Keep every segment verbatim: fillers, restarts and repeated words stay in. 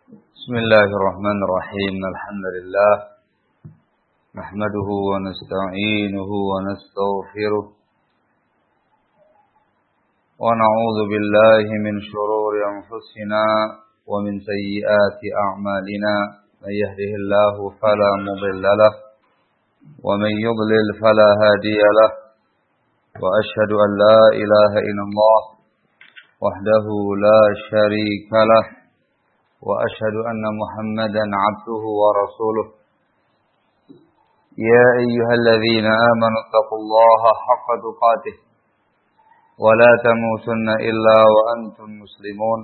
Bismillahirrahmanirrahim. Alhamdulillah. Nahmaduhu wa nasta'inuhu wa nastaghfiruh. Wa na'udzu billahi min shururi anfusina wa min sayyiati a'malina. May yahdihillahu fala mudilla lahu wa man yudlil fala hadiya lahu. Wa ashhadu an la ilaha illallah wahdahu la syarika lahu. وأشهد أن محمدا عبده ورسوله يا أيها الذين آمنوا اتقوا الله حق تقاته ولا تموتن إلا وأنتم مسلمون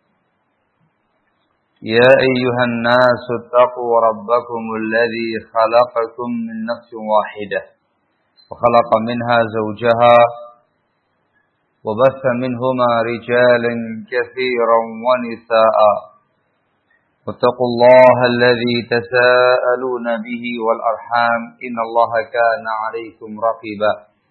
يا أيها الناس اتقوا ربكم الذي خلقكم من نفس واحدة وخلق منها زوجها وبث منهما رجالا كثيرا ونساء واتقوا الله الذي تساءلون به والأرحام إن الله كان عليكم رقيبا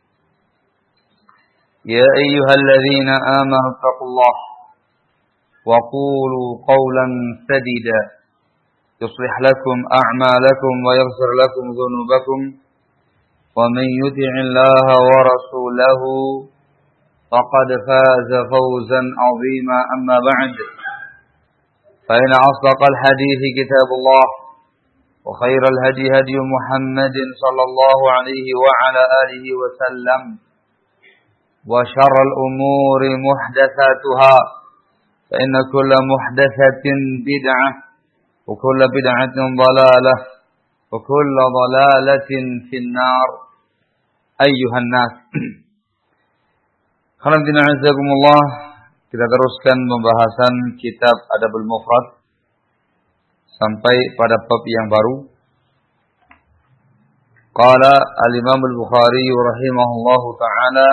يا أيها الذين آمنوا اتقوا الله وقولوا قولا سديدا يصلح لكم أعمالكم ويغفر لكم ذنوبكم ومن يطع الله ورسوله فقد فاز فوزا عظيما أما بعد فإن أصدق الحديث كتاب الله وخير الهدي هدي محمد صلى الله عليه وعلى آله وسلم وشر الأمور محدثاتها فإن كل محدثة بدعة وكل بدعة ضلالة وكل ضلالة في النار أيها الناس. Alhamdulillah azakumullah. Kita teruskan pembahasan kitab Adabul Mufrad sampai pada bab yang baru. Qala al-Imam al-Bukhari rahimahullahu ta'ala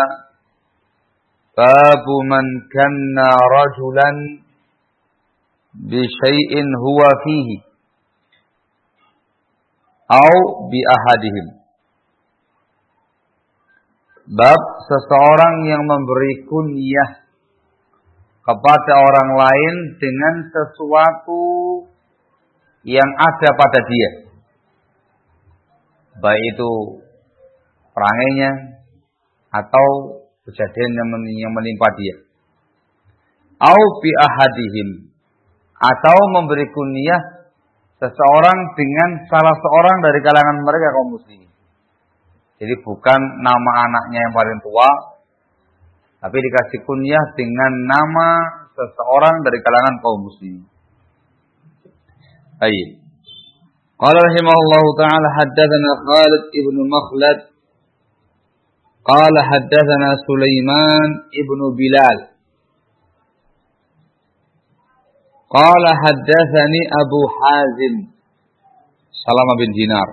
babu man kanna rajulan bi syai'in huwa fihi au bi ahadihim. Bab seseorang yang memberi kunyah kepada orang lain dengan sesuatu yang ada pada dia, baik itu perangainya atau kejadian yang menimpa dia, au bi ahadihim, atau memberi kunyah seseorang dengan salah seorang dari kalangan mereka kaum muslimin. Jadi bukan nama anaknya yang paling tua, tapi dikasih kunyah dengan nama seseorang dari kalangan kaum muslimin. Baik. Qala rahimahullahu ta'ala haddatsana Khalid ibn Makhlad qala haddatsana Sulaiman ibn Bilal qala haddatsani Abu Hazim Salamah bin Dinar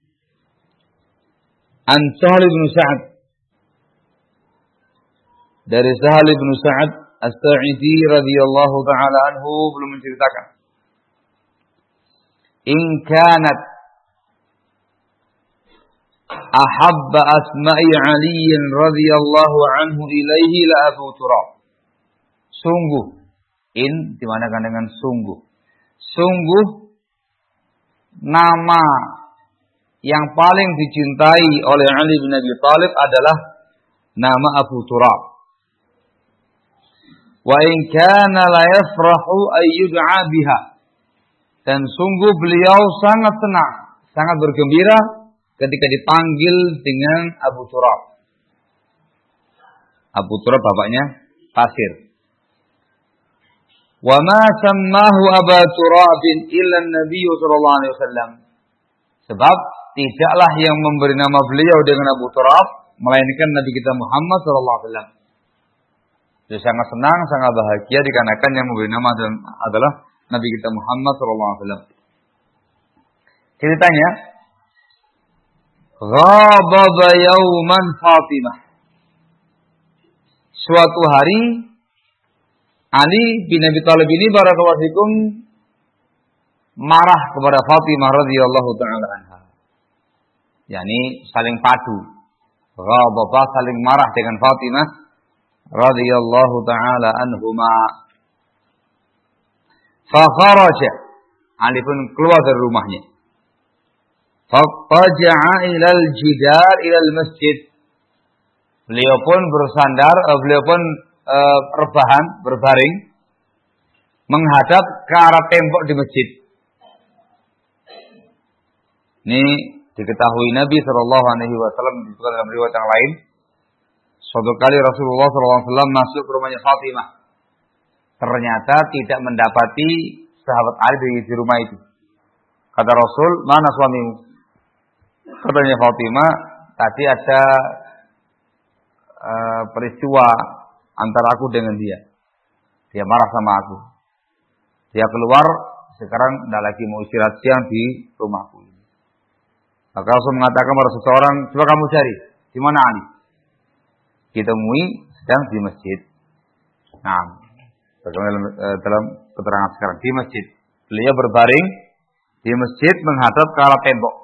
an Sahal bin Sa'ad, dari Sahal bin Sa'ad As-Sa'idi radhiyallahu ta'ala anhu belum menceritakan, in kanat ahabba asma'i Ali radhiyallahu anhu ilaihi la Abu Turab. Sungguh, in dimanakan dengan sungguh. Sungguh nama yang paling dicintai oleh Ali bin Abi Thalib adalah nama Abu Turab. Wa in kana la yafrahu ay yud'a biha, dan sungguh beliau sangat senang, sangat bergembira ketika dipanggil dengan Abu Turab. Abu Turab bapaknya Pasir. Wa ma sammahu Abu Turab illa an-nabiy sallallahu alaihi wasallam. Sebab tidaklah yang memberi nama beliau dengan Abu Turab melainkan Nabi kita Muhammad sallallahu alaihi wasallam. Dia sangat senang, sangat bahagia dikarenakan yang memberi nama adalah Nabi kita Muhammad sallallahu alaihi wasallam. Ceritanya, ghababa yauman Fatimah. Suatu hari Ali bin Abi Thalib ini barakallahu fikum marah kepada Fatimah radhiyallahu taala anha. yakni saling padu. Ghadaba, saling marah dengan Fatimah radhiyallahu taala anhuma. Fa kharaja, Ali pun keluar dari rumahnya. Fattaja'a ilal jidar ilal masjid. Beliau pun bersandar, uh, beliau pun uh, rebahan, berbaring menghadap ke arah tembok di masjid. Ini diketahui Nabi Shallallahu Alaihi Wasallam disebutkan dalam riwayat yang lain. Suatu kali Rasulullah Shallallahu Alaihi Wasallam masuk ke rumahnya Fatimah. Ternyata tidak mendapati sahabat Ali di, di rumah itu. Kata Rasul, mana suamimu? Katanya Fatimah, tadi ada uh, peristiwa antara aku dengan dia. Dia marah sama aku. Dia keluar, sekarang tidak lagi mau istirahat siang di rumahku. Maka Rasul mengatakan kepada seseorang, coba kamu cari, di mana Ali? Ditemui sedang di masjid. Nah, dalam, dalam keterangan sekarang di masjid. Beliau berbaring di masjid menghadap ke arah tembok.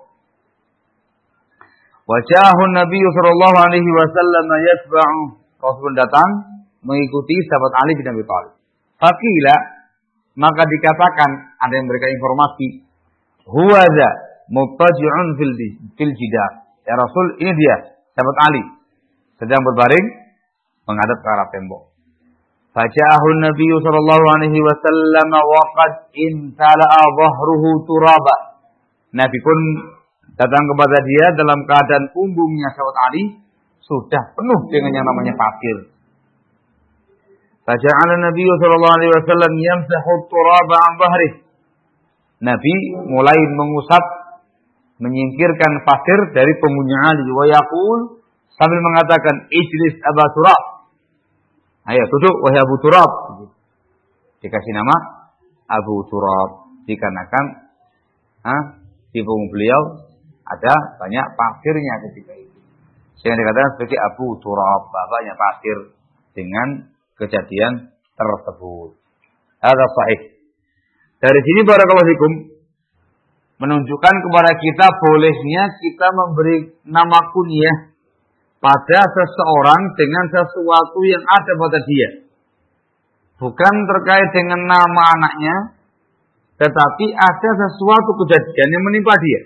Wajahun Nabi sallallahu alaihi wasallam yatba'u. Rasul datang mengikuti sahabat Ali bin Abi Thalib. Faqila, maka dikatakan, ada yang memberikan informasi, huwaza muttaji'un fil fil jidar. Ya Rasul, ini dia, sahabat Ali sedang berbaring menghadap ke arah tembok. Faja'ahun Nabi sallallahu alaihi wasallam wa qad intala'a dhahruhu turaba. Nabi pun datang kepada dia dalam keadaan punggungnya sahabat Ali sudah penuh dengan yang namanya pasir. Faja'ala Nabi sallallahu alaihi wasallam yamsahu turaba 'an dhahrihi. Nabi mulai mengusap, menyingkirkan pasir dari punggungnya Ali wa yaqul, sambil mengatakan, ijlis Aba Turab. Ayo duduk wahai Abu Turab. Dikasih nama Abu Turab dikarenakan ah, di punggung beliau ada banyak pasirnya ketika itu. Sehingga dikatakan sebagai Abu Turab, bapaknya pasir, dengan kejadian tersebut. Ada sahih. Dari sini barakallahu fikum menunjukkan kepada kita bolehnya kita memberi nama kunyah pada seseorang dengan sesuatu yang ada pada dia. Bukan terkait dengan nama anaknya, tetapi ada sesuatu kejadian yang menimpa dia.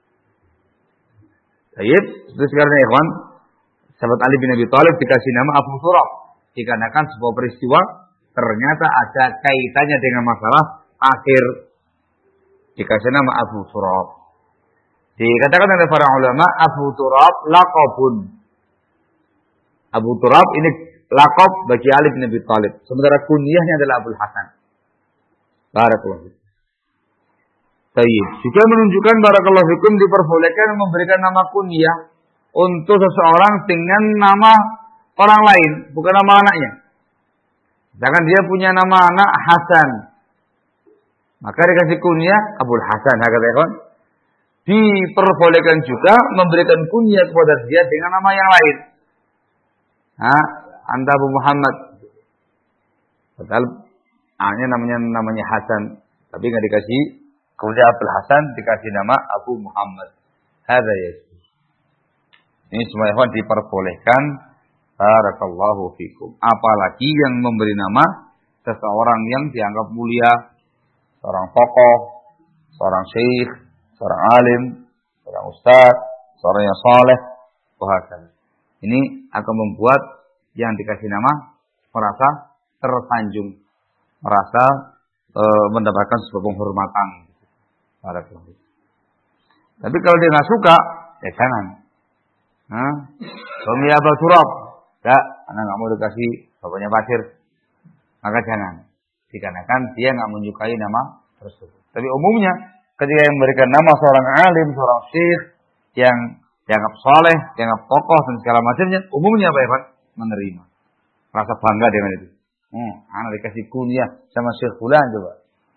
Baik, seperti sekarang ya ikhwan, sahabat Ali bin Abi Thalib dikasih nama Abu Turab dikarenakan sebuah peristiwa ternyata ada kaitannya dengan masalah akhir. Dikasih nama Abu Turab. Dikatakan oleh para ulama, Abu Turab laqabun. Abu Turab ini laqab bagi Ali bin Abi Thalib. Sementara kunyahnya adalah Abul Hasan. Barakallahu fikum. Baik. Juga menunjukkan barakallahu fikum diperbolehkan memberikan nama kunyah untuk seseorang dengan nama orang lain, bukan nama anaknya. Sedangkan dia punya nama anak Hasan, maka dikasih kunyah Abul Hasan. Hakata diperbolehkan juga memberikan kunyah kepada dia dengan nama yang lain. Ah, anda Abu Muhammad. Padahal anaknya namanya namanya Hasan, tapi nggak dikasih kunyah Abul Hasan, dikasih nama Abu Muhammad. Hadza ya. Ini semua ikhwan diperbolehkan. Barakallahu fikum. Apalagi yang memberi nama seseorang yang dianggap mulia, seorang tokoh, seorang syekh, seorang alim, seorang ustaz, seorang yang saleh, bahkan ini akan membuat yang dikasih nama merasa tersanjung, merasa e, mendapatkan sebuah penghormatan. Barakallahu. Tapi kalau dia nggak suka, ya jangan. Nah, suami Abu Turab, ya, anak nggak mau dikasih bapaknya pasir, maka jangan. Dikarenakan dia nggak menyukai nama tersebut. Tapi umumnya ketika yang memberikan nama seorang alim, seorang syekh yang dianggap soleh, dianggap tokoh dan segala macamnya, umumnya apa ya Pak? Menerima, rasa bangga dengan itu. Hmm, anak dikasih kunyah sama Syekh Fulan coba.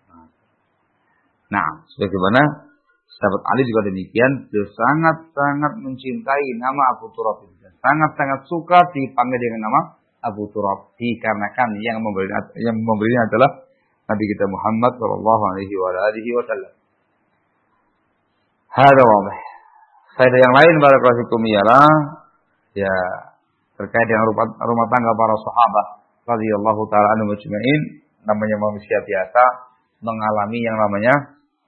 Nah, sebagaimana sahabat Ali juga demikian, dia sangat-sangat mencintai nama Abu Turab itu. Sangat-sangat suka dipanggil dengan nama Abu Turab, dikarenakan yang memberi yang memberinya adalah Nabi kita Muhammad sallallahu alaihi wasallam. Hada wabah. Faedah yang lain barakallahu fikum ialah ya terkait dengan rumah, rumah tangga para sahabat radhiyallahu taala anhum ajma'in. Namanya manusia biasa mengalami yang namanya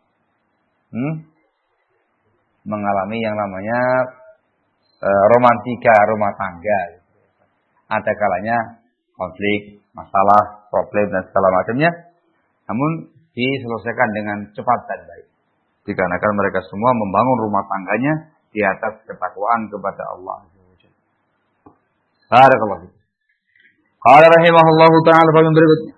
hmm, mengalami yang namanya uh, romantika rumah tangga. Ada kalanya konflik, masalah, problem dan segala macamnya, namun diselesaikan dengan cepat dan baik. Dikarenakan mereka semua membangun rumah tangganya di atas ketakwaan kepada Allah. Barakallahu. Qala rahimahullahu ta'ala bagian berikutnya.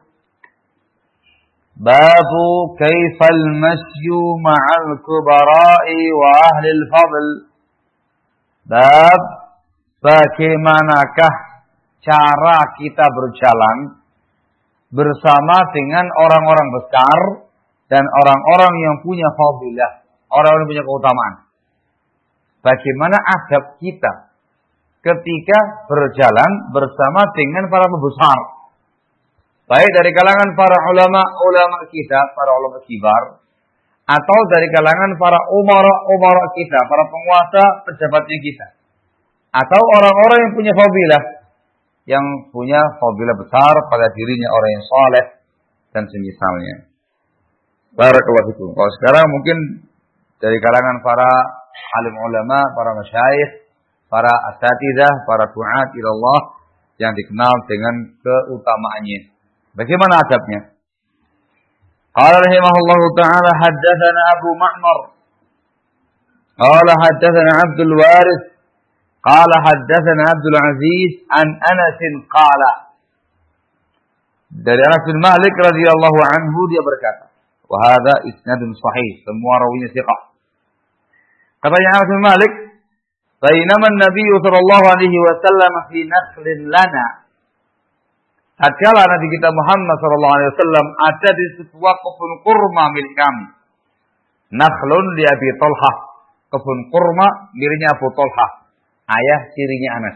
Babu kaifal masyu ma'al kubara'i wa ahli al-fadl. Bab bagaimanakah cara kita berjalan bersama dengan orang-orang besar dan orang-orang yang punya fadilah, orang-orang yang punya keutamaan. Bagaimana adab kita ketika berjalan bersama dengan para pembesar, baik dari kalangan para ulama-ulama kita, para ulama kibar, atau dari kalangan para umara-umara kita, para penguasa, pejabatnya kita, atau orang-orang yang punya fadilah, yang punya fadilah besar pada dirinya, orang yang saleh dan semisalnya. Barakallahu fikum. Kalau sekarang mungkin dari kalangan para alim ulama, para masyayikh, para asatidzah, para du'at ila Allah yang dikenal dengan keutamaannya. Bagaimana adabnya? Qala rahimahullahu ta'ala haddatsana Abu Ma'mar. Qala haddatsana Abdul Waris. Qala haddatsana Abdul Aziz an Anas qala. Dari Anas bin Malik radhiyallahu anhu dia berkata, wa hadza isnadun sahih, semua rawinya thiqah. Katanya Anas bin Malik, bainama an-nabiy sallallahu alaihi wasallam fi nakhlin lana. Tatkala Nabi kita Muhammad sallallahu alaihi wasallam ada di sebuah kebun kurma milik kami. Nakhlun li Abi Thalhah, kebun kurma miliknya Abu Thalhah, ayah tirinya Anas.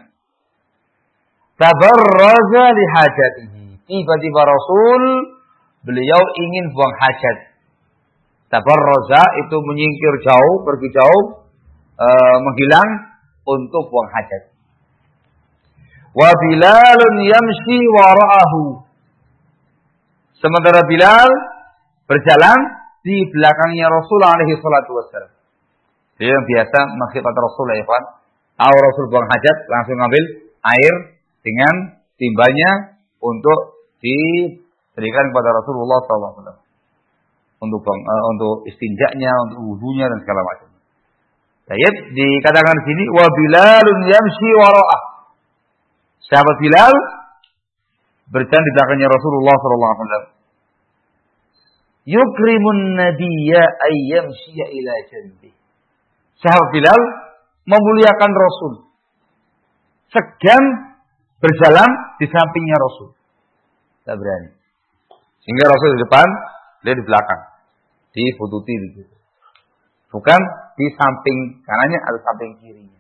Tabarraza li hajatihi. Tiba-tiba Rasul beliau ingin buang hajat. Tabarraza itu menyingkir jauh, pergi jauh, e, menghilang untuk buang hajat. Wa Bilalun yamshi wara'ahu. Sementara Bilal berjalan di belakangnya Rasul alaihi salatu wassalam. Dia yang biasa mengkhidmat Rasul ya Pak. Tahu Rasul buang hajat, langsung ambil air dengan timbanya untuk diberikan kepada Rasulullah sallallahu alaihi wasallam. Untuk uh, untuk istinjaknya, untuk wudunya dan segala macam. Baik, dikatakan di sini wa Bilalun yamshi wara'ah. Sahabat Bilal berjalan di belakangnya Rasulullah sallallahu alaihi wasallam. Yukrimun nabiyya ay yamshiya ila janbi. Sahabat Bilal memuliakan Rasul. Segan berjalan di sampingnya Rasul. Tak berani. Sehingga Rasul di depan, dia di belakang. Dibututi di situ. Bukan di samping kanannya atau samping kirinya.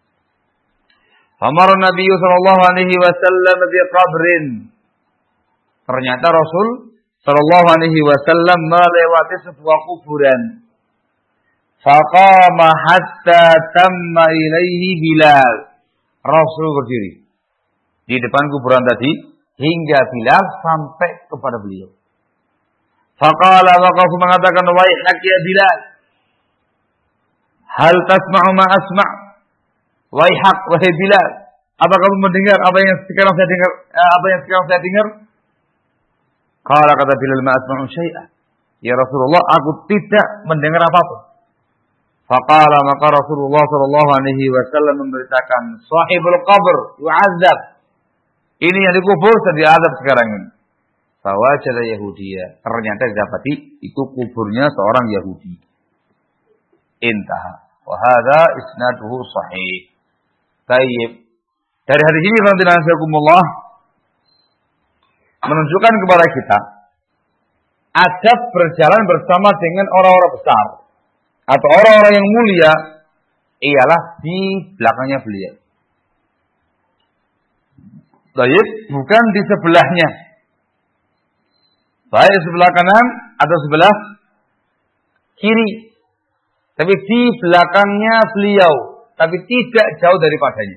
Amar Nabi sallallahu alaihi wasallam bi qabrin. Ternyata Rasul sallallahu alaihi wasallam melewati sebuah kuburan. Faqama hatta tamma ilaihi Bilal. Rasul berdiri di depan kuburan tadi hingga Bilal sampai kepada beliau. Faqala waqafu mengatakan wahai ya Bilal. Hal tasma'u ma asma'? Wahai hak, wahai Bilal, apa kamu mendengar apa yang sekarang saya dengar? Apa yang sekarang saya dengar? Qala kata Bilal ma asma'u syai'a. Ya Rasulullah, aku tidak mendengar apapun. Faqala maka Rasulullah sallallahu alaihi wasallam memberitakan sahibul qabr yu'adzab. Ini yang dikubur sedang diazab sekarang ini. Fawajada Yahudiyah. Ternyata didapati itu kuburnya seorang Yahudi. Intaha. Wa hadza isnaduhu sahih. Baik. Dari hadis ini radhiyallahu menunjukkan kepada kita adab berjalan bersama dengan orang-orang besar atau orang-orang yang mulia ialah di belakangnya beliau. Baik, bukan di sebelahnya. Baik sebelah kanan atau sebelah kiri. Tapi di belakangnya beliau, tapi tidak jauh daripadanya.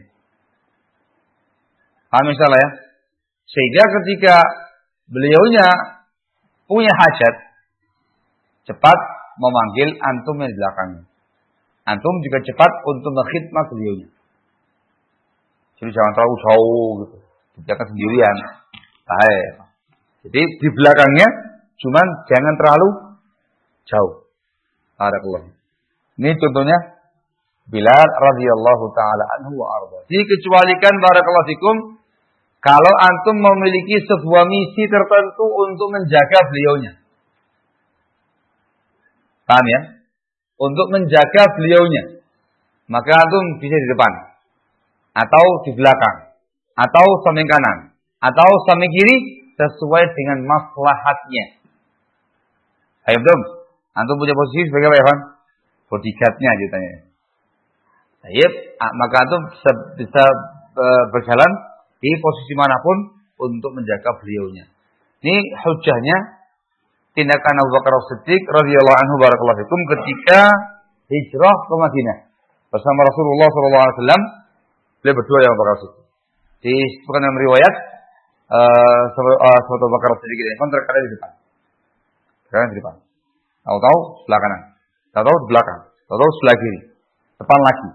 Paham misalnya ya? Sehingga ketika beliaunya punya hajat, cepat memanggil antum yang di belakangnya. Antum juga cepat untuk mengkhidmat beliaunya. Jadi jangan terlalu jauh gitu. Jangan sendirian. Baik. Jadi di belakangnya cuman jangan terlalu jauh. Barakallahu. Ini contohnya Bilal radhiyallahu taala anhu wa arda. Dikecualikan barakallahu fikum kalau antum memiliki sebuah misi tertentu untuk menjaga beliaunya. Paham ya? Untuk menjaga beliaunya. Maka antum bisa di depan. Atau di belakang. Atau samping kanan. Atau samping kiri. Sesuai dengan maslahatnya. Ayo belum? Antum punya posisi sebagai apa ya? Bodyguard-nya ceritanya. Baik. Maka antum bisa, bisa uh, berjalan di posisi manapun untuk menjaga beliaunya. Ini hujahnya tindakan Abu Bakar As-Siddiq radhiyallahu anhu barakallahu fikum ketika hijrah ke Madinah bersama Rasulullah sallallahu alaihi wasallam. Beliau berdua yang Abu Bakar As-Siddiq. Disebutkan dalam riwayat eh uh, Abu Bakar As-Siddiq ini pun terkadang di depan. Terkadang di depan. Tahu-tahu sebelah kanan. Tahu-tahu di belakang. Tahu-tahu sebelah kiri. Depan lagi.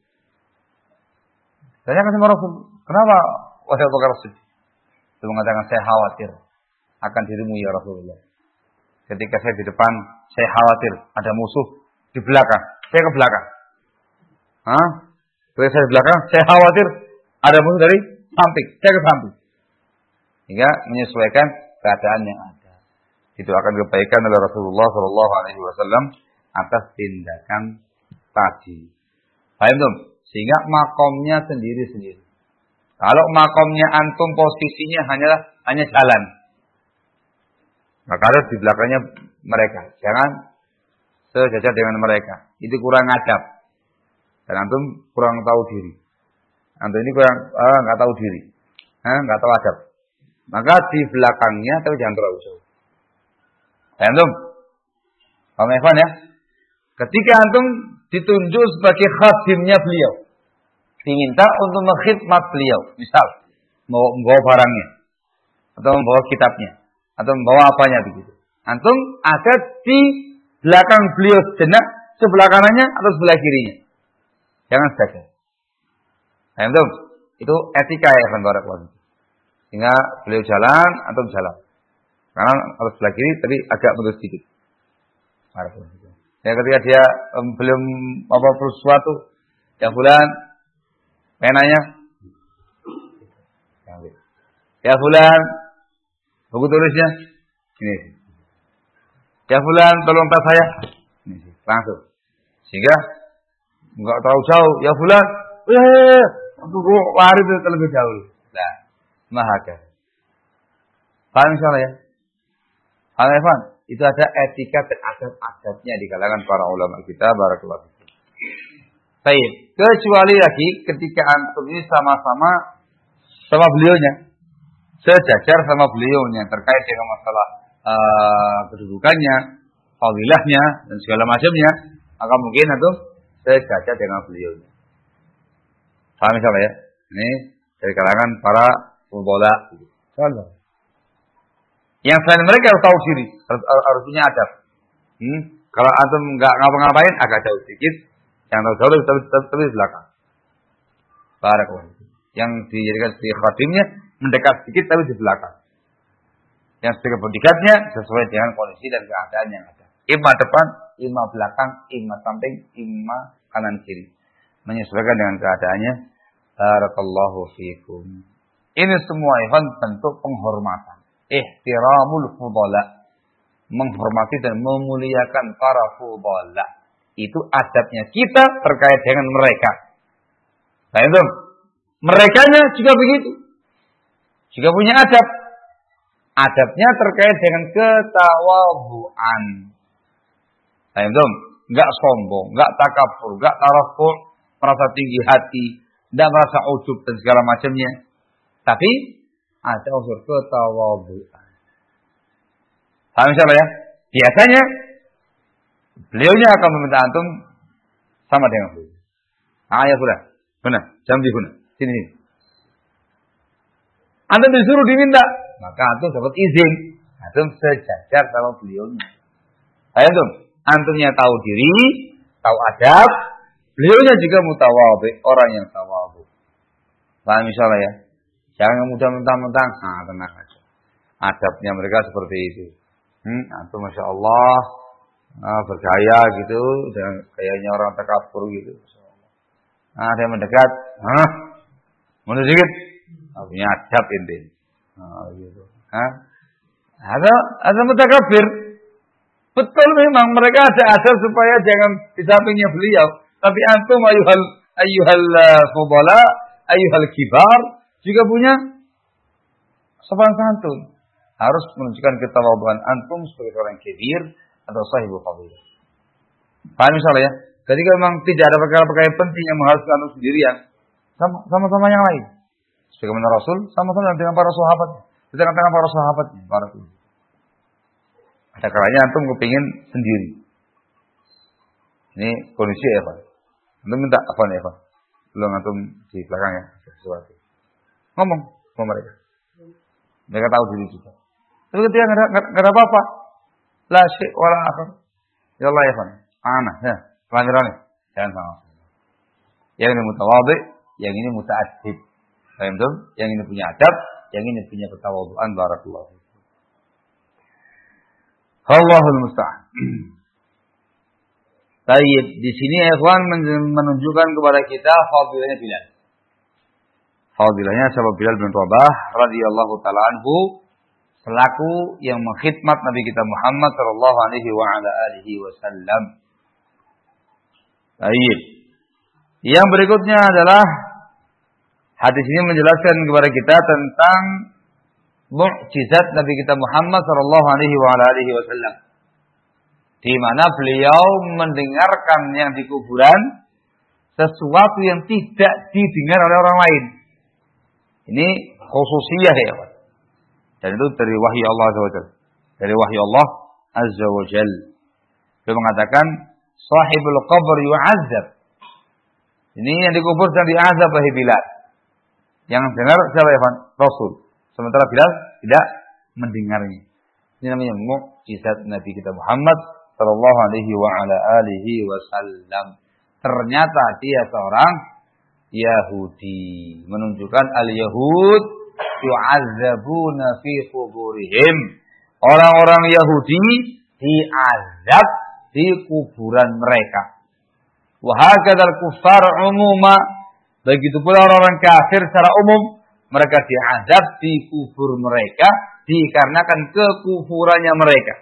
Tanya sama Rasul, kenapa wahai Abu Bakar As-Siddiq? Dia mengatakan saya khawatir akan dirimu ya Rasulullah. Ketika saya di depan, saya khawatir ada musuh di belakang. Saya ke belakang. Hah? Ketika saya di belakang, saya khawatir ada musuh dari samping. Saya ke samping. Hingga menyesuaikan keadaan yang ada. Itu akan kebaikan oleh Rasulullah Shallallahu Alaihi Wasallam atas tindakan tadi. Paham belum? Sehingga makomnya sendiri-sendiri. Kalau makomnya antum posisinya hanyalah hanya jalan. Maka harus di belakangnya mereka. Jangan sejajar dengan mereka. Itu kurang adab. Dan antum kurang tahu diri. Antum ini kurang ah, nggak tahu diri. Ah, nggak tahu adab. Maka di belakangnya tapi jangan terlalu jauh. Antum? Paham Evan ya? Ketika antum ditunjuk sebagai khadimnya beliau. Diminta untuk mengkhidmat beliau. Misal, membawa barangnya. Atau membawa kitabnya. Atau membawa apanya begitu. Antum ada di belakang beliau sejenak, sebelah kanannya atau sebelah kirinya. Jangan saja. Antum, itu etika ya kan barakallahu. Sehingga beliau jalan, antum jalan. Kanan atau sebelah kiri, tapi agak mundur sedikit. Barakallahu. Ya ketika dia um, belum apa sesuatu, ya fulan, penanya, ya fulan, buku tulisnya, ini. Ya fulan, tolong tas saya, ini langsung. Sehingga enggak terlalu jauh. Ya fulan, eh, untuk lari terlebih jauh. Nah, mahaga. Paham insyaallah ya? Paham Evan? Itu ada etika dan adab-adabnya di kalangan para ulama kita. Barakallahu fikum. Baik. Kecuali lagi ketika antum ini sama-sama sama beliaunya, sejajar sama beliaunya terkait dengan masalah uh, kedudukannya, fadilahnya dan segala macamnya, maka mungkin antum sejajar dengan beliaunya. Paham insyaallah ya? Ini dari kalangan para pembola. Contoh. Yang selain mereka harus tahu diri, harus, harus punya adab. Hmm? Kalau antum nggak ngapa-ngapain, agak jauh sedikit. Yang tahu jauh, tapi tapi di belakang. Barakallahu. Yang dijadikan sebagai khadimnya mendekat sedikit, tapi di belakang. Yang sebagai bodyguardnya sesuai dengan kondisi dan keadaan yang ada. Ima depan, ima belakang, ima samping, ima kanan kiri. Menyesuaikan dengan keadaannya. Barakallahu fiikum. Ini semua Ikhwan bentuk penghormatan. Ihtiramul fudala, menghormati dan memuliakan para fudala. Itu adabnya kita terkait dengan mereka. Nah itu, merekanya juga begitu. Juga punya adab. Adabnya terkait dengan ketawadhu'an. Nah itu, enggak sombong, enggak takabur, enggak tarafu', merasa tinggi hati, enggak merasa ujub dan segala macamnya. Tapi ada unsur ketawadhu'an. Paham insyaallah ya? Biasanya beliaunya akan meminta antum sama dengan beliau. Ah ya sudah. Benar, jam di sana. Sini sini. Antum disuruh diminta, maka antum dapat izin. Antum sejajar sama beliaunya. Ayo antum, Antumnya tahu diri, tahu adab. Beliaunya juga mutawadhi, orang yang tawadhu. Paham misalnya ya? Jangan mudah mentang-mentang, nah tenang aja. Adabnya mereka seperti itu. Hmm, antum Masya Allah, nah, bergaya gitu, dan kayaknya orang takabur gitu. Nah, ada yang mendekat, hah? Mundur dikit, nah, punya adab inti. Nah, gitu. Hah? Ada, ada mutakabir. Betul memang mereka ada adab supaya jangan di sampingnya beliau. Tapi antum ayuhal ayuhal fudala, ayuhal kibar juga punya sopan santun. Harus menunjukkan ketawadhuan antum sebagai orang kibir atau sahibul fadilah. Paham misalnya ya? Ketika memang tidak ada perkara-perkara yang penting yang mengharuskan antum sendirian, sama-sama yang lain. Sebagaimana Rasul sama-sama dengan para sahabat, di tengah-tengah para sahabatnya, para itu. Ada kalanya antum kepingin sendiri. Ini kondisi ya Pak. Antum minta apa nih Pak? Belum antum di belakang ya sesuatu. Ngomong sama mereka. Mereka tahu diri juga. Tapi ketika nggak ada apa-apa, la syai' wala akhar. Ya Allah ya Pak. Ana ya, pelanggaran jangan sama. Yang ini mutawadhi, yang ini muta'addib. Paham tuh? Yang ini punya adab, yang ini punya ketawadhuan. Barakallahu. Allahul musta'an. Baik, di sini ikhwan menunjukkan kepada kita fadilahnya Bilal. Fadilahnya sahabat Bilal bin Rabah radhiyallahu taala anhu selaku yang mengkhidmat Nabi kita Muhammad sallallahu alaihi wa ala alihi wasallam. Baik. Yang berikutnya adalah hadis ini menjelaskan kepada kita tentang mukjizat Nabi kita Muhammad sallallahu alaihi wa ala alihi wasallam. Di mana beliau mendengarkan yang di kuburan sesuatu yang tidak didengar oleh orang lain. Ini khususiyah ya Pak. Dan itu dari wahyu Allah Azza wa Jalla. Dari wahyu Allah Azza wa Jalla. Beliau mengatakan sahibul qabr yu'azzab. Ini yang dikubur dan diazab oleh Bilal. Yang dengar siapa ya Pak? Rasul. Sementara Bilal tidak mendengarnya. Ini namanya mukjizat Nabi kita Muhammad sallallahu alaihi wa ala alihi wasallam. Ternyata dia seorang Yahudi. Menunjukkan al-Yahud yu'azzabuna fi kuburihim. Orang-orang Yahudi diazab di kuburan mereka. Wa hakadzal kuffar umuma. Begitu pula orang-orang kafir secara umum, mereka diazab di kubur mereka dikarenakan kekufurannya mereka.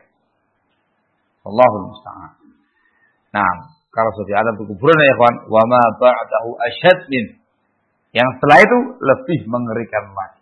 Allahul musta'an. Nah, kalau sudah diazab di kuburan ya ikhwan, wa ma ba'dahu asyad min. Yang setelah itu lebih mengerikan lagi.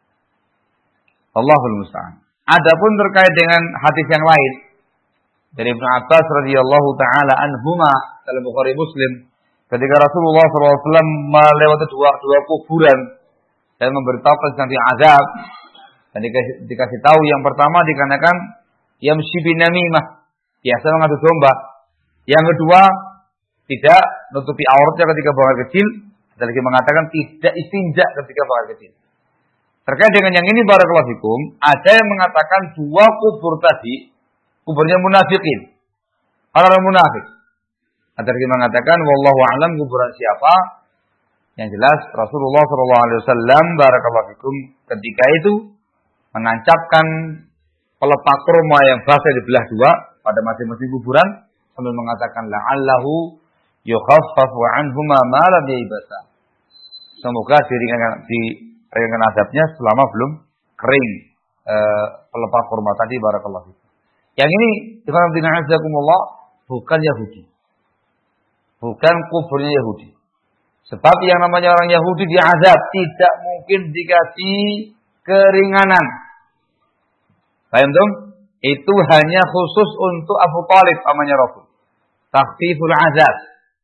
Allahul musta'an. Adapun terkait dengan hadis yang lain dari Ibnu Abbas radhiyallahu taala anhuma dalam Bukhari Muslim, ketika Rasulullah shallallahu alaihi wasallam melewati dua dua kuburan dan memberitahukan tentang azab, dan dikasih, dikasih tahu yang pertama dikarenakan yamshi bin namimah, biasa mengadu domba. Yang kedua tidak nutupi auratnya ketika buang kecil, ada lagi mengatakan tidak istinja ketika buang kecil. Terkait dengan yang ini barakallahu fikum, ada yang mengatakan dua kubur tadi kuburnya munafikin, orang munafik. Ada lagi mengatakan wallahu a'lam kuburan siapa. Yang jelas Rasulullah shallallahu alaihi wasallam barakallahu fikum ketika itu menancapkan pelepah kurma yang basah dibelah dua pada masing-masing kuburan sambil mengatakan la'allahu yukhaffafu anhuma ma lam yaibasa. Semoga diringankan diringankan azabnya selama belum kering e, pelepah kurma tadi barakallahu fikum. Yang ini ikhwan azakumullah bukan Yahudi. Bukan kuburnya Yahudi. Sebab yang namanya orang Yahudi diazab tidak mungkin dikasih keringanan. Paham tuh? Itu hanya khusus untuk Abu Thalib pamannya Rasul. Takhfiful azab.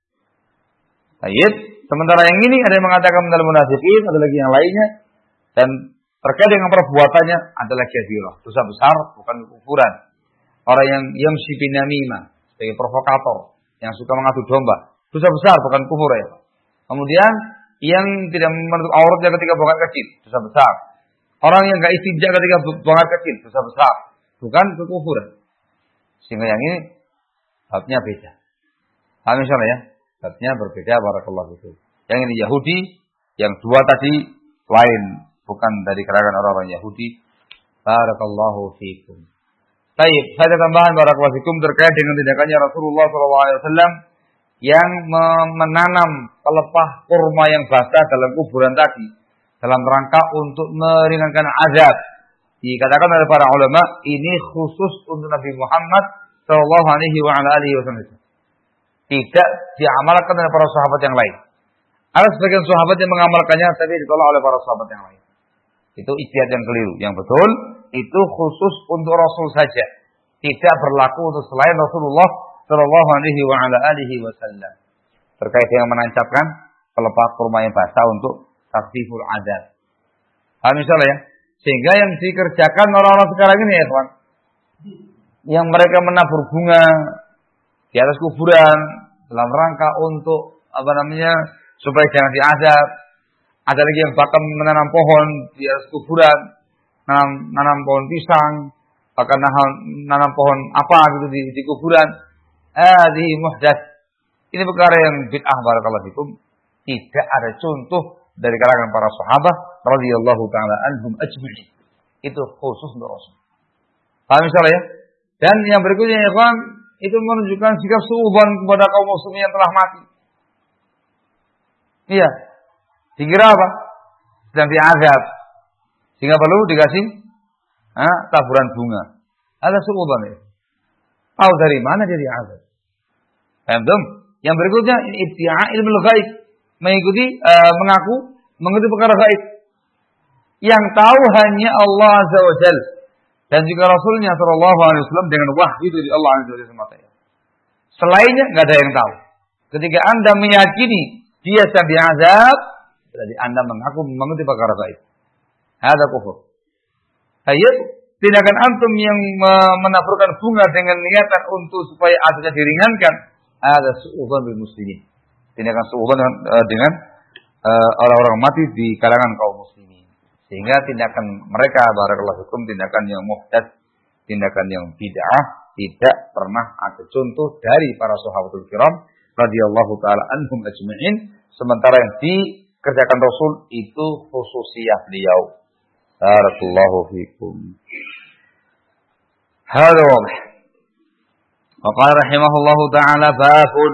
Baik, sementara yang ini ada yang mengatakan dalam munafikin, ada lagi yang lainnya, dan terkait dengan perbuatannya adalah kabirah, dosa besar, bukan kufuran. Orang yang yamshi bin namimah sebagai provokator, yang suka mengadu domba, dosa besar bukan kufur ya. Kemudian yang tidak menutup auratnya ketika buang air kecil, dosa besar. Orang yang enggak istinja ketika buang air kecil, dosa besar, bukan kekufuran. Sehingga yang ini babnya beda. Paham insyaallah ya? Babnya berbeda barakallahu fikum. Yang ini Yahudi, yang dua tadi lain, bukan dari kalangan orang-orang Yahudi. Barakallahu fikum. Baik, saya tambahan barakallahu fikum terkait dengan tindakannya Rasulullah sallallahu alaihi wasallam yang menanam pelepah kurma yang basah dalam kuburan tadi dalam rangka untuk meringankan azab. Dikatakan oleh para ulama ini khusus untuk Nabi Muhammad sallallahu alaihi wasallam. Tidak diamalkan oleh para sahabat yang lain. Ada sebagian sahabat yang mengamalkannya tapi ditolak oleh para sahabat yang lain. Itu ijtihad yang keliru. Yang betul itu khusus untuk Rasul saja. Tidak berlaku untuk selain Rasulullah sallallahu alaihi wasallam. Terkait dengan menancapkan pelepah kurma yang basah untuk takhfiful adzab. Paham insyaallah ya? Sehingga yang dikerjakan orang-orang sekarang ini ya, kawan. Yang mereka menabur bunga di atas kuburan dalam rangka untuk apa namanya? Supaya jangan diazab. Ada lagi yang bahkan menanam pohon di atas kuburan, nanam, nanam pohon pisang, bahkan nanam, nanam pohon apa gitu di, di kuburan. Hadhihi muhdats. Ini perkara yang bid'ah barakallahu fikum. Tidak ada contoh dari kalangan para sahabat radhiyallahu taala anhum ajma'in. Itu khusus untuk Rasul. Paham insyaallah ya? Dan yang berikutnya ya kawan, itu menunjukkan sikap suudzon kepada kaum muslimin yang telah mati. Iya. Dikira apa? Sedang diazab. Sehingga perlu dikasih ah, taburan bunga. Ada suudzon ya. Tahu dari mana dia diazab? Paham belum? Yang berikutnya iddia ilmu ghaib, mengikuti uh, mengaku mengikuti perkara gaib. Yang tahu hanya Allah Azza wa Jalla dan juga Rasulnya sallallahu alaihi wasallam dengan wahyu dari Allah Azza wa Jalla semata. Selainnya enggak ada yang tahu. Ketika Anda meyakini dia sedang diazab, berarti Anda mengaku mengikuti perkara gaib. Ada kufur. Ayat tindakan antum yang menaburkan bunga dengan niatan untuk supaya azabnya diringankan, ada suudzon bil muslimin. Tindakan suudzon dengan, uh, dengan uh, orang-orang mati di kalangan kaum muslimin. Sehingga tindakan mereka barakallahu fikum tindakan yang muhdats, tindakan yang bid'ah tidak pernah ada contoh dari para sahabatul kiram radhiyallahu taala anhum ajma'in, sementara yang dikerjakan Rasul itu khususiyah beliau. Barakallahu fikum. Hada wadih. Wa qala rahimahullahu ta'ala babun.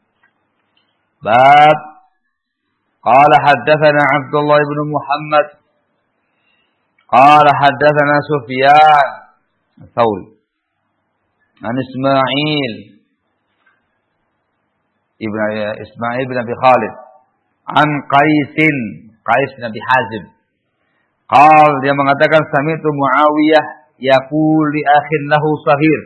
Bab. Qala haddatsana Abdullah ibn Muhammad. Qala haddatsana Sufyan Ats-Tsauri. An Ismail ibn Ismail bin Abi Khalid. An Qaisin, Qais bin Abi Hazim. Qal dia mengatakan sami'tu Muawiyah yaqul li akhin lahu saghir.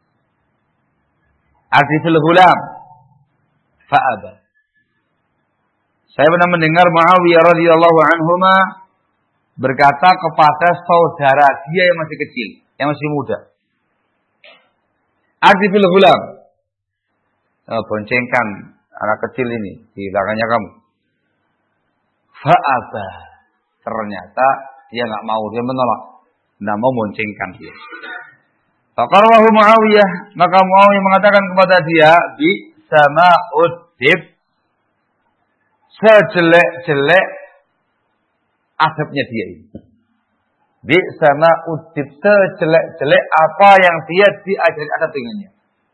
Artifil ghulam fa'aba. Saya pernah mendengar Muawiyah radhiyallahu anhuma berkata kepada saudara dia yang masih kecil, yang masih muda. Artifil ghulam. Oh, boncengkan anak kecil ini di belakangnya kamu. Fa'aba. Ternyata dia enggak mau, dia menolak. Enggak mau boncengkan dia. Faqarahu Muawiyah, maka Muawiyah mengatakan kepada dia, bi sama udib, sejelek-jelek adabnya dia ini. Bi sama udib, sejelek-jelek apa yang dia diajari adab dengannya.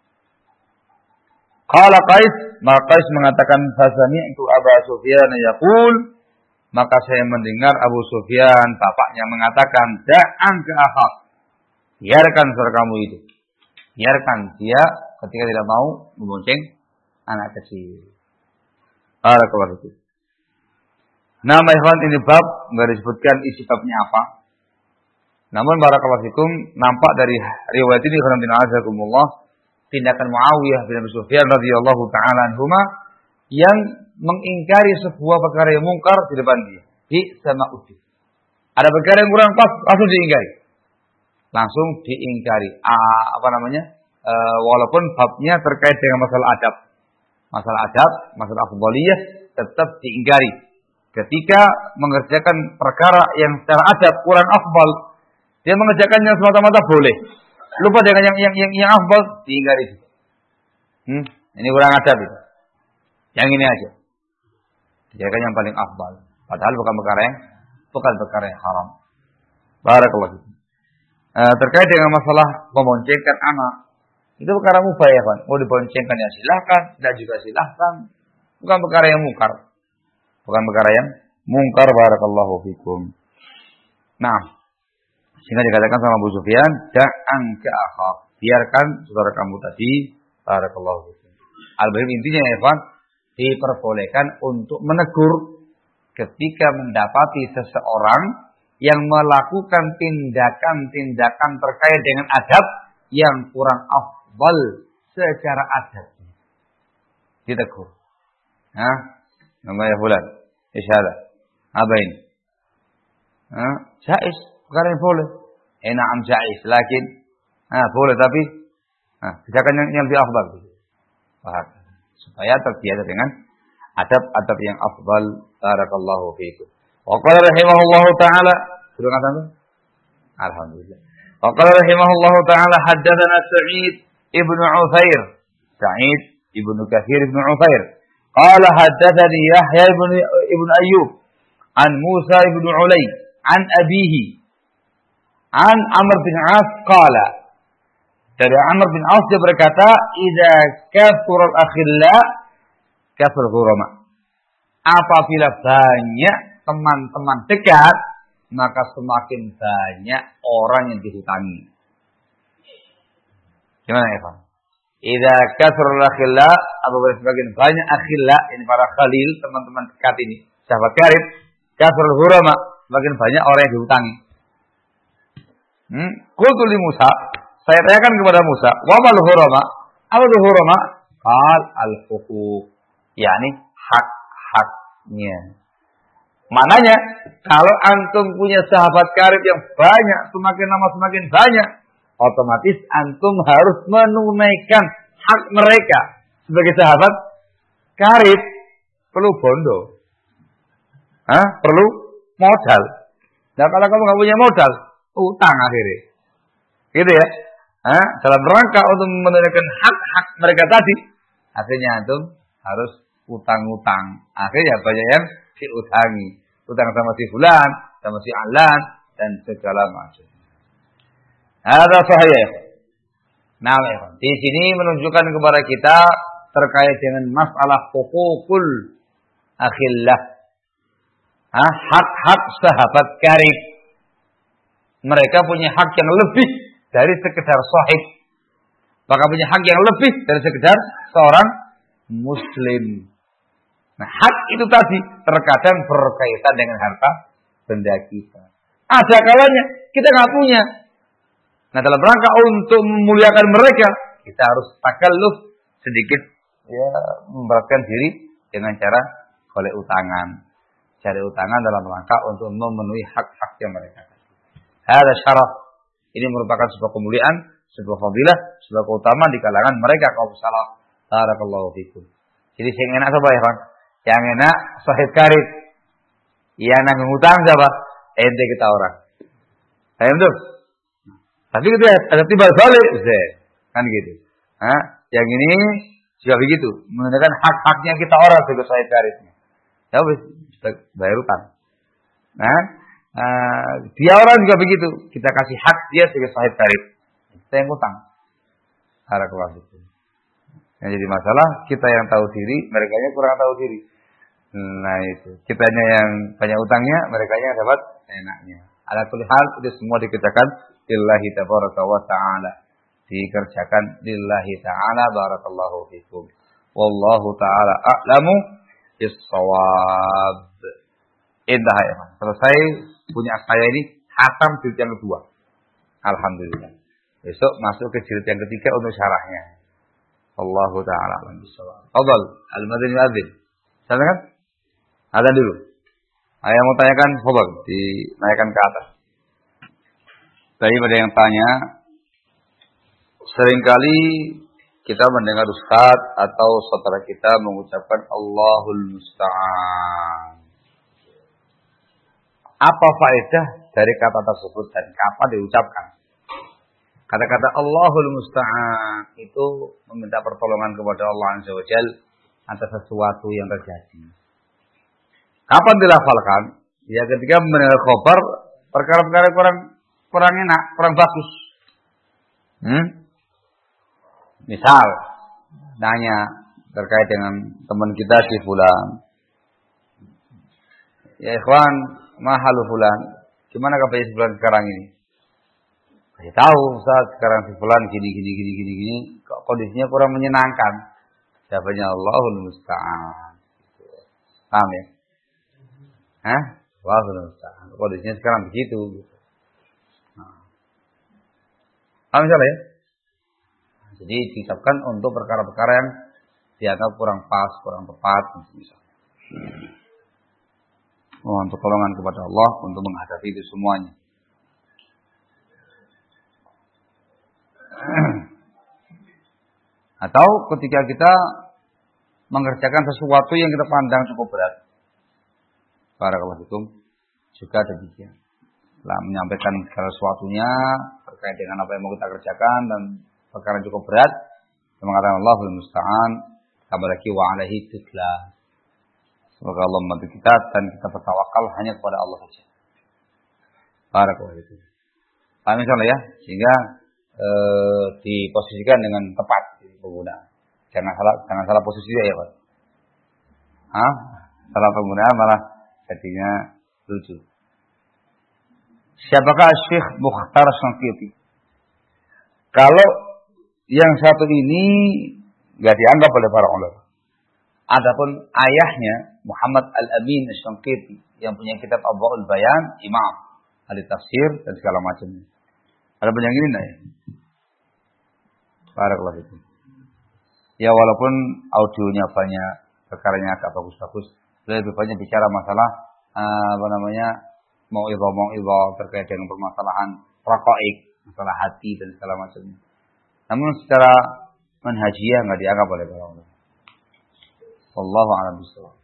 Qala Qais, maka Qais mengatakan fasami'tu Abu Sufyan yaqul, maka saya mendengar Abu Sufyan bapaknya mengatakan, da'an ke akhak. Biarkan saudara kamu itu. Biarkan dia ketika tidak mau membonceng anak kecil. Barakallahu fikum. Nama ikhwan ini bab enggak disebutkan isi babnya apa. Namun barakallahu fikum nampak dari riwayat ini ikhwan bin azakumullah tindakan Muawiyah bin Abi Sufyan radhiyallahu taala anhuma yang mengingkari sebuah perkara yang mungkar di depan dia. Di sama uji. Ada perkara yang kurang pas, langsung diingkari. Langsung diingkari. Ah, apa namanya? E, walaupun babnya terkait dengan masalah adab. Masalah adab, masalah afdhaliyah tetap diingkari. Ketika mengerjakan perkara yang secara adab kurang afdal, dia mengerjakannya semata-mata boleh. Lupa dengan yang yang yang, yang afdal, diingkari. Hmm, ini kurang adab itu. Yang ini aja. Dijadikan yang paling afdal. Padahal bukan perkara yang bukan perkara yang haram. Barakallahu fikum. Uh, terkait dengan masalah memboncengkan anak, itu perkara mubah ya kan. Mau diboncengkan ya silahkan, tidak juga silahkan. Bukan perkara yang mungkar. Bukan perkara yang mungkar. Barakallahu fikum. Nah, sehingga dikatakan sama Abu Sufyan, da'an ka'akhak. Biarkan saudara kamu tadi. Barakallahu fikum. Al-Bahim intinya ya kan, diperbolehkan untuk menegur ketika mendapati seseorang yang melakukan tindakan-tindakan terkait dengan adab yang kurang afdal secara adabnya. Ditegur. Hah? Namanya fulan. Isyarat. Apa ini? Hah? Jais. Perkara yang boleh. Eh, na'am jais. Lakin. Hah, boleh tapi. Hah, tindakan yang, yang lebih afdal. Paham. Supaya terbiasa dengan adab-adab yang afdal. Barakallahu fiikum. Wa qala rahimahullahu ta'ala. Sudah kata apa? Alhamdulillah. Wa qala rahimahullahu ta'ala haddatsana Sa'id ibn Ufair. Sa'id ibn Katsir ibn Ufair. Qala haddatsani Yahya ibn ibn Ayyub an Musa ibn Ulay an abihi an Amr bin As qala. Dari Amr bin As dia berkata, "Idza kathura al-akhilla kathura al-ghurama." Apabila banyak teman-teman dekat, maka semakin banyak orang yang dihutangi. Gimana ya, Pak? Idza kathura al-akhilla, apabila semakin banyak akhilla, ini para khalil, teman-teman dekat ini, sahabat karib, kathura al-ghurama, semakin banyak orang yang dihutangi. Hmm? Qultu li Musa, saya tanyakan kepada Musa, wa mal ghurama? Apa itu ghurama? Qal al-huquq, yakni hak-haknya. Maknanya, kalau antum punya sahabat karib yang banyak, semakin lama semakin banyak, otomatis antum harus menunaikan hak mereka sebagai sahabat karib. Perlu bondo, Hah? perlu modal. Nah, kalau kamu nggak punya modal, utang akhirnya, gitu ya. Hah? Dalam rangka untuk menunaikan hak-hak mereka tadi, akhirnya antum harus utang-utang. Akhirnya banyak yang diutangi. Utang sama si fulan, sama si alan, dan segala macam. Ada sahih. Nah, di sini menunjukkan kepada kita terkait dengan masalah hukukul akhillah. Hah? Hak-hak sahabat karib. Mereka punya hak yang lebih dari sekedar sahib. Maka punya hak yang lebih dari sekedar seorang muslim. Nah, hak itu tadi terkadang berkaitan dengan harta benda kita. Ada kalanya kita nggak punya. Nah, dalam rangka untuk memuliakan mereka, kita harus takalluf sedikit, ya, memberatkan diri dengan cara oleh utangan, cari utangan dalam rangka untuk memenuhi hak-hak yang mereka. Ada syaraf. Ini merupakan sebuah kemuliaan, sebuah fadilah, sebuah keutamaan di kalangan mereka kaum salaf. Barakallahu fikum. Jadi yang enak apa ya, Pak? Yang enak sahib karib. Yang nanggung utang siapa? Ente kita orang. Saya betul. Tapi kita ada timbal balik, kan gitu. Nah, yang ini juga begitu, menunjukkan hak-haknya kita orang sebagai sahib karibnya. Ya wis, bayar utang. Nah, uh, dia orang juga begitu. Kita kasih hak dia sebagai sahib karib. Kita yang utang. Barakallahu fikum. Yang jadi masalah kita yang tahu diri, mereka nya kurang tahu diri. Nah itu, kitanya yang banyak utangnya, mereka nya dapat enaknya. Ala kulli hal itu semua dikerjakan lillahi tabaraka wa ta'ala. Dikerjakan lillahi ta'ala. Barakallahu fikum. Wallahu ta'ala a'lamu bis-shawab. Indah ya, selesai punya saya ini hatam jilid yang kedua. Alhamdulillah. Besok masuk ke jilid yang ketiga untuk syarahnya. Allahu ta'ala a'lam bis-shawab. Fadhal al-madani adzin. Sama kan? Ada dulu. Saya mau tanyakan, fadhal, dinaikkan ke atas. Tadi ada yang tanya, seringkali kita mendengar ustaz atau saudara kita mengucapkan Allahul Musta'an. Apa faedah dari kata tersebut dan kapan diucapkan? Kata-kata Allahul Musta'an itu meminta pertolongan kepada Allah Azza wa Jalla atas sesuatu yang terjadi. Kapan dilafalkan? Ya ketika mendengar khabar perkara-perkara kurang kurang enak, kurang bagus. Hmm? Misal nanya terkait dengan teman kita si fulan. Ya ikhwan, mahalu fulan. Gimana kabar si fulan sekarang ini? Saya tahu Ustaz sekarang si fulan gini gini gini gini gini, kondisinya kurang menyenangkan. Jawabannya Allahul Musta'an. Paham ya? Hah? Allahul Musta'an. Kondisinya sekarang begitu. Nah. Paham misalnya ya? Jadi diucapkan untuk perkara-perkara yang dianggap kurang pas, kurang tepat, misalnya. Oh, untuk tolongan kepada Allah untuk menghadapi itu semuanya. Atau ketika kita mengerjakan sesuatu yang kita pandang cukup berat. Barakallahu fikum juga demikian. Setelah menyampaikan segala sesuatunya terkait dengan apa yang mau kita kerjakan dan perkara yang cukup berat, kita mengatakan Allahul Musta'an, tambah lagi wa alaihi tukla. Semoga Allah membantu kita dan kita bertawakal hanya kepada Allah saja. Barakallahu fikum. Paham insyaallah ya? Sehingga e, diposisikan dengan tepat penggunaan. Jangan salah, jangan salah posisi ya, Pak. Hah? Salah penggunaan malah jadinya lucu. Siapakah Syekh Mukhtar Syanqiti? Kalau yang satu ini enggak dianggap oleh para ulama. Adapun ayahnya Muhammad Al-Amin Syanqiti yang punya kitab Adwaul Bayan, imam, ahli tafsir dan segala macamnya. Ada yang ini enggak ya? Barakallahu fikum. Ya walaupun audionya banyak, perkaranya agak bagus-bagus, lebih banyak bicara masalah uh, apa namanya mau'izah-mau'izah terkait dengan permasalahan raqaiq, masalah hati dan segala macamnya. Namun secara manhajiyah enggak dianggap oleh para ulama. Wallahu a'lam bishawab.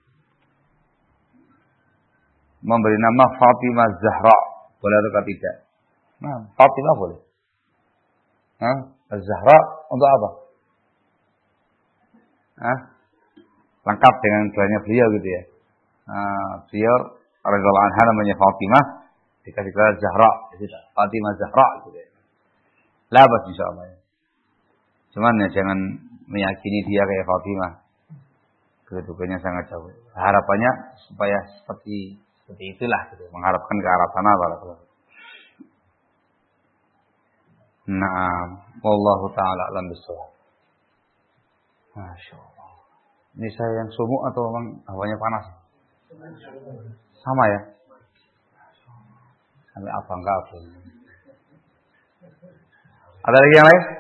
Memberi nama Fatimah Zahra boleh atau tidak? Nah, Fatimah boleh. Hah? Az-Zahra untuk apa? Hah? Lengkap dengan gelarnya beliau gitu ya. Nah, beliau radhiyallahu anha namanya Fatimah, dikasih gelar Zahra, jadi Fatimah Zahra gitu ya. Labas insyaallah ya. Cuman ya jangan meyakini dia kayak Fatimah. Kedudukannya sangat jauh. Harapannya supaya seperti seperti itulah gitu, mengharapkan ke arah sana barakallahu. Naam, wallahu taala alam bissawab. Masyaallah. Ini saya yang sumuk atau memang hawanya panas? Sama ya? Sampai apa enggak apa. Ada lagi yang lain?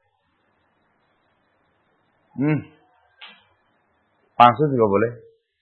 Hmm. Pansus juga boleh.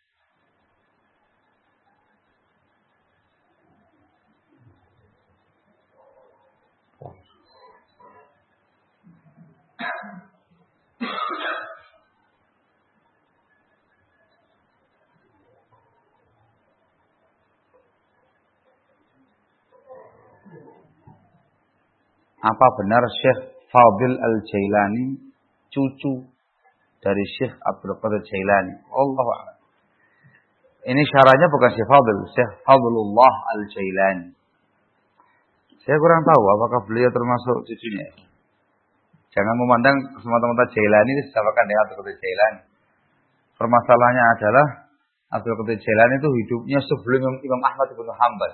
Apa benar Syekh Fadil Al-Jailani cucu dari Syekh Abdul Qadir Jailani? Allahu a'lam. Ini syarahnya bukan Syekh Fadil, Syekh Fadlullah Al-Jailani. Saya kurang tahu apakah beliau termasuk cucunya. Jangan memandang semata-mata Jailani itu disamakan dengan Abdul Qadir Jailani. Permasalahannya adalah Abdul Qadir Jailani itu hidupnya sebelum Imam Ahmad bin Hanbal.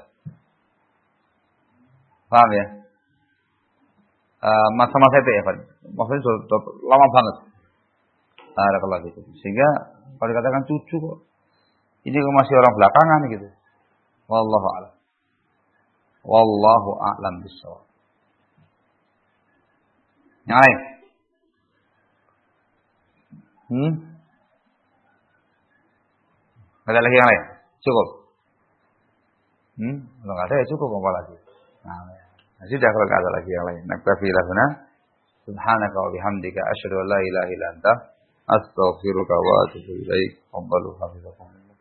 Paham ya? Uh, masa-masa itu ya, Pak. Maksudnya sudah, sudah lama banget. Barakallahu fikum. Sehingga kalau dikatakan cucu kok, ini kok masih orang belakangan gitu. Wallahu a'lam. Wallahu a'lam bishawab. Yang lain? Hmm? Ada lagi yang lain? Cukup? Hmm? Kalau nggak ada ya cukup apa lagi? Nah, nah sudah kalau nggak ada lagi yang lain. Naktafi lahuna. Subhanaka wa bihamdika asyhadu an la ilaha illa anta astaghfiruka wa atubu ilaik. Qabbalu hafizakumullah.